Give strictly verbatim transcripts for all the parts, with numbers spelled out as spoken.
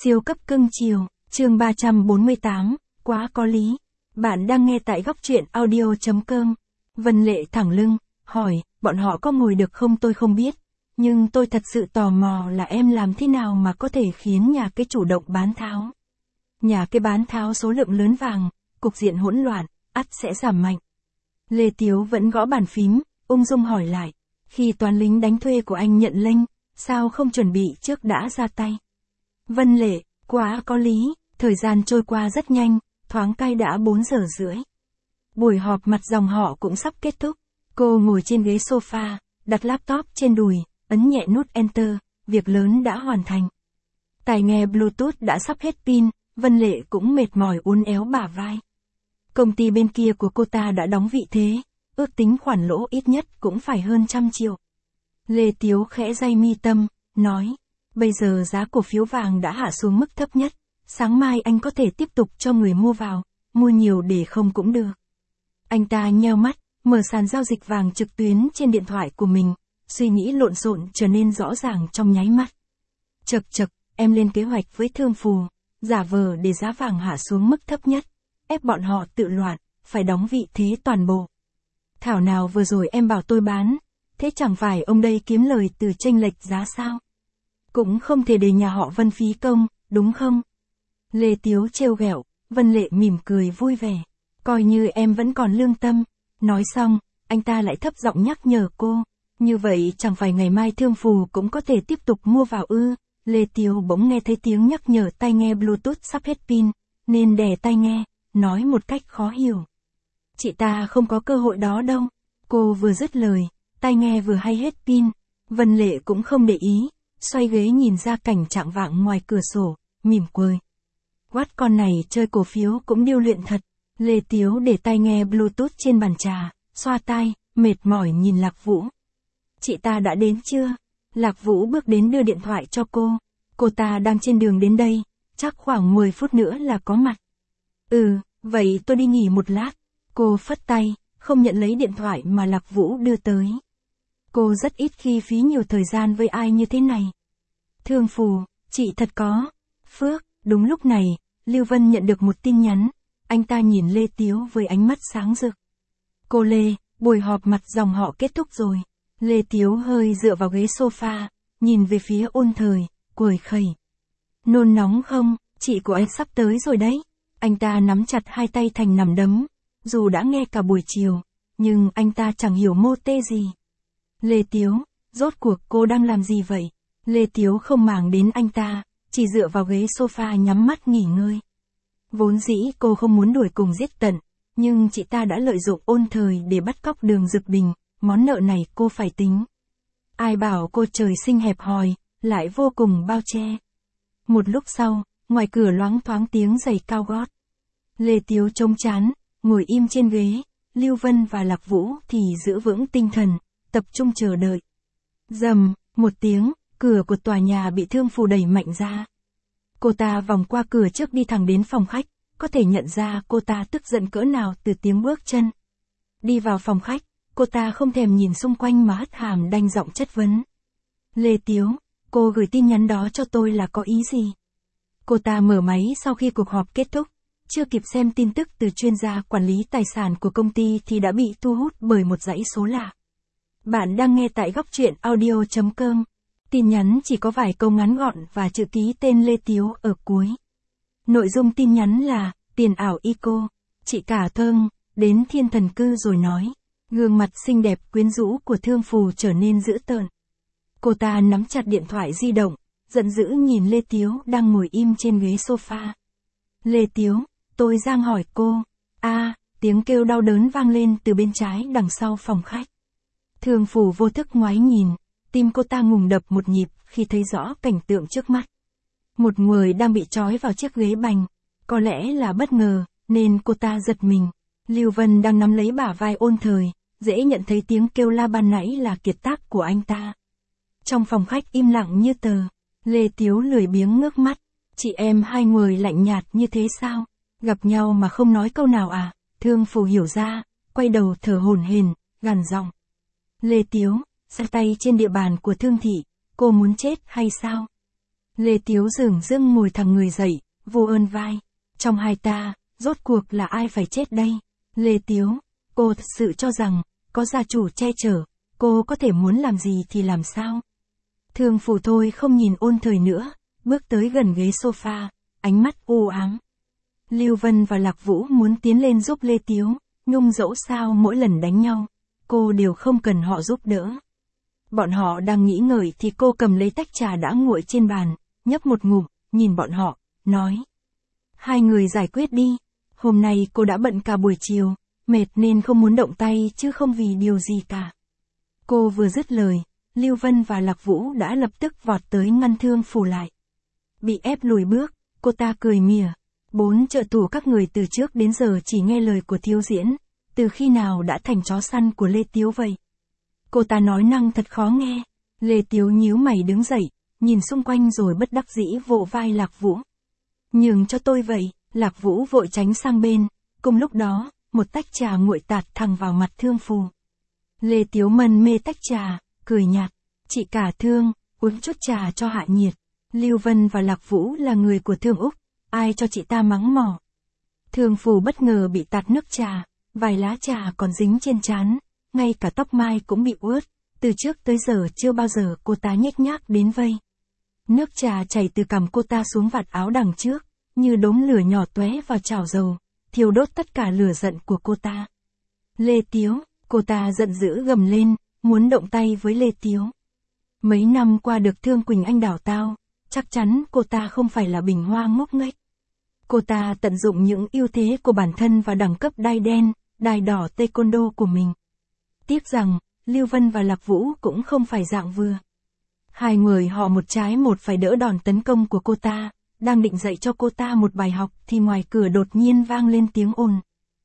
Siêu cấp cưng chiều, chương ba trăm bốn mươi tám, quá có lý. Bạn đang nghe tại góc truyện audio.com. Vân Lệ thẳng lưng, hỏi, bọn họ có ngồi được không tôi không biết. Nhưng tôi thật sự tò mò là em làm thế nào mà có thể khiến nhà cái chủ động bán tháo. Nhà cái bán tháo số lượng lớn vàng, cục diện hỗn loạn, ắt sẽ giảm mạnh. Lê Tiếu vẫn gõ bàn phím, ung dung hỏi lại. Khi toán lính đánh thuê của anh nhận lệnh, sao không chuẩn bị trước đã ra tay? Vân Lệ, quá có lý, thời gian trôi qua rất nhanh, thoáng cai đã bốn giờ rưỡi. Buổi họp mặt dòng họ cũng sắp kết thúc. Cô ngồi trên ghế sofa, đặt laptop trên đùi, ấn nhẹ nút Enter, việc lớn đã hoàn thành. Tai nghe Bluetooth đã sắp hết pin, Vân Lệ cũng mệt mỏi uốn éo bả vai. Công ty bên kia của cô ta đã đóng vị thế, ước tính khoản lỗ ít nhất cũng phải hơn trăm triệu. Lê Tiếu khẽ day mi tâm, nói, bây giờ giá cổ phiếu vàng đã hạ xuống mức thấp nhất, sáng mai anh có thể tiếp tục cho người mua vào, mua nhiều để không cũng được. Anh ta nheo mắt, mở sàn giao dịch vàng trực tuyến trên điện thoại của mình, suy nghĩ lộn xộn trở nên rõ ràng trong nháy mắt. Chậc chậc, em lên kế hoạch với thương phù, giả vờ để giá vàng hạ xuống mức thấp nhất, ép bọn họ tự loạn, phải đóng vị thế toàn bộ. Thảo nào vừa rồi em bảo tôi bán, thế chẳng phải ông đây kiếm lời từ chênh lệch giá sao? Cũng không thể để nhà họ Vân phí công, đúng không? Lê Tiếu trêu ghẹo, Vân Lệ mỉm cười vui vẻ. Coi như em vẫn còn lương tâm. Nói xong, anh ta lại thấp giọng nhắc nhở cô. Như vậy chẳng phải ngày mai thương phù cũng có thể tiếp tục mua vào ư? Lê Tiếu bỗng nghe thấy tiếng nhắc nhở tai nghe Bluetooth sắp hết pin, nên đè tai nghe, nói một cách khó hiểu. Chị ta không có cơ hội đó đâu. Cô vừa dứt lời, tai nghe vừa hay hết pin. Vân Lệ cũng không để ý, xoay ghế nhìn ra cảnh trạng vạng ngoài cửa sổ, mỉm cười. Quát con này chơi cổ phiếu cũng điêu luyện thật. Lê Tiếu để tai nghe Bluetooth trên bàn trà, xoa tai, mệt mỏi nhìn Lạc Vũ. Chị ta đã đến chưa? Lạc Vũ bước đến đưa điện thoại cho cô. Cô ta đang trên đường đến đây, chắc khoảng mười phút nữa là có mặt. Ừ, vậy tôi đi nghỉ một lát. Cô phất tay, không nhận lấy điện thoại mà Lạc Vũ đưa tới. Cô rất ít khi phí nhiều thời gian với ai như thế này. Thương phù, chị thật có phước. Đúng lúc này, Lưu Vân nhận được một tin nhắn. Anh ta nhìn Lê Tiếu với ánh mắt sáng rực. Cô Lê, buổi họp mặt dòng họ kết thúc rồi. Lê Tiếu hơi dựa vào ghế sofa, nhìn về phía Ôn Thời, cười khẩy. Nôn nóng không, chị của anh sắp tới rồi đấy. Anh ta nắm chặt hai tay thành nắm đấm. Dù đã nghe cả buổi chiều, nhưng anh ta chẳng hiểu mô tê gì. Lê Tiếu, rốt cuộc cô đang làm gì vậy? Lê Tiếu không màng đến anh ta, chỉ dựa vào ghế sofa nhắm mắt nghỉ ngơi. Vốn dĩ cô không muốn đuổi cùng giết tận, nhưng chị ta đã lợi dụng Ôn Thời để bắt cóc Đường Dực Đình, món nợ này cô phải tính. Ai bảo cô trời sinh hẹp hòi, lại vô cùng bao che. Một lúc sau, ngoài cửa loáng thoáng tiếng giày cao gót. Lê Tiếu trông chán, ngồi im trên ghế, Lưu Vân và Lạc Vũ thì giữ vững tinh thần, tập trung chờ đợi. Rầm, một tiếng, cửa của tòa nhà bị thương phù đẩy mạnh ra. Cô ta vòng qua cửa trước đi thẳng đến phòng khách, có thể nhận ra cô ta tức giận cỡ nào từ tiếng bước chân. Đi vào phòng khách, cô ta không thèm nhìn xung quanh mà hất hàm đanh giọng chất vấn. Lê Tiếu, cô gửi tin nhắn đó cho tôi là có ý gì? Cô ta mở máy sau khi cuộc họp kết thúc, chưa kịp xem tin tức từ chuyên gia quản lý tài sản của công ty thì đã bị thu hút bởi một dãy số lạ. Bạn đang nghe tại góc truyện audio.com. Tin nhắn chỉ có vài câu ngắn gọn và chữ ký tên Lê Tiếu ở cuối. Nội dung tin nhắn là, tiền ảo Ico, chị cả Thơm, đến thiên thần cư rồi nói. Gương mặt xinh đẹp quyến rũ của thương phù trở nên dữ tợn. Cô ta nắm chặt điện thoại di động, giận dữ nhìn Lê Tiếu đang ngồi im trên ghế sofa. Lê Tiếu, tôi giang hỏi cô. A, à, tiếng kêu đau đớn vang lên từ bên trái đằng sau phòng khách. Thương phù vô thức ngoái nhìn. Tim cô ta ngùng đập một nhịp khi thấy rõ cảnh tượng trước mắt. Một người đang bị trói vào chiếc ghế bành. Có lẽ là bất ngờ, nên cô ta giật mình. Lưu Vân đang nắm lấy bả vai Ôn Thời, dễ nhận thấy tiếng kêu la ban nãy là kiệt tác của anh ta. Trong phòng khách im lặng như tờ, Lê Tiếu lười biếng ngước mắt. Chị em hai người lạnh nhạt như thế sao? Gặp nhau mà không nói câu nào à? Thương phù hiểu ra, quay đầu thở hổn hển, gằn giọng. Lê Tiếu, ra tay trên địa bàn của Thương thị, cô muốn chết hay sao? Lê Tiếu dửng dưng ngồi thẳng người dậy, vô ơn vai. Trong hai ta, rốt cuộc là ai phải chết đây? Lê Tiếu, cô thật sự cho rằng, có gia chủ che chở, cô có thể muốn làm gì thì làm sao? Thương Phù thôi không nhìn Ôn Thời nữa, bước tới gần ghế sofa, ánh mắt u ám. Lưu Vân và Lạc Vũ muốn tiến lên giúp Lê Tiếu, nhưng dẫu sao mỗi lần đánh nhau, cô đều không cần họ giúp đỡ. Bọn họ đang nghĩ ngợi thì cô cầm lấy tách trà đã nguội trên bàn, nhấp một ngụm, nhìn bọn họ, nói. Hai người giải quyết đi, hôm nay cô đã bận cả buổi chiều, mệt nên không muốn động tay chứ không vì điều gì cả. Cô vừa dứt lời, Lưu Vân và Lạc Vũ đã lập tức vọt tới ngăn Thương Phù lại. Bị ép lùi bước, cô ta cười mỉa. Bốn trợ thủ các người từ trước đến giờ chỉ nghe lời của Thiếu Diễn, từ khi nào đã thành chó săn của Lê Tiếu vậy? Cô ta nói năng thật khó nghe. Lê Tiếu nhíu mày đứng dậy, nhìn xung quanh rồi bất đắc dĩ vỗ vai Lạc Vũ. Nhường cho tôi vậy, Lạc Vũ vội tránh sang bên, cùng lúc đó, một tách trà nguội tạt thẳng vào mặt Thương Phù. Lê Tiếu mân mê tách trà, cười nhạt. Chị cả Thương, uống chút trà cho hạ nhiệt. Lưu Vân và Lạc Vũ là người của Thương Úc, ai cho chị ta mắng mỏ. Thương Phù bất ngờ bị tạt nước trà, vài lá trà còn dính trên trán, ngay cả tóc mai cũng bị ướt, từ trước tới giờ chưa bao giờ cô ta nhếch nhác đến vây. Nước trà chảy từ cằm cô ta xuống vạt áo đằng trước, như đốm lửa nhỏ tóe vào chảo dầu, thiêu đốt tất cả lửa giận của cô ta. Lê Tiếu, cô ta giận dữ gầm lên, muốn động tay với Lê Tiếu. Mấy năm qua được Thương Quỳnh Anh đào tao, chắc chắn cô ta không phải là bình hoa ngốc nghếch. Cô ta tận dụng những ưu thế của bản thân và đẳng cấp đai đen, đai đỏ taekwondo của mình. Tiếc rằng, Lưu Vân và Lạc Vũ cũng không phải dạng vừa. Hai người họ một trái một phải đỡ đòn tấn công của cô ta, đang định dạy cho cô ta một bài học thì ngoài cửa đột nhiên vang lên tiếng ồn.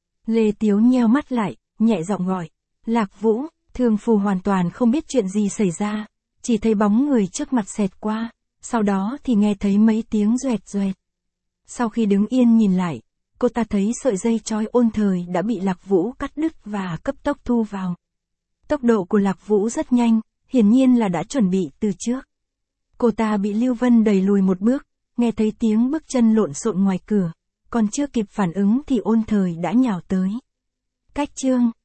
Lê Tiếu nheo mắt lại, nhẹ giọng gọi. Lạc Vũ, Thương Phù hoàn toàn không biết chuyện gì xảy ra, chỉ thấy bóng người trước mặt xẹt qua, sau đó thì nghe thấy mấy tiếng doẹt doẹt. Sau khi đứng yên nhìn lại, cô ta thấy sợi dây trói Ôn Thời đã bị Lạc Vũ cắt đứt và cấp tốc thu vào. Tốc độ của Lạc Vũ rất nhanh, hiển nhiên là đã chuẩn bị từ trước. Cô ta bị Lưu Vân đẩy lùi một bước, nghe thấy tiếng bước chân lộn xộn ngoài cửa, còn chưa kịp phản ứng thì Ôn Thời đã nhào tới. Cách chương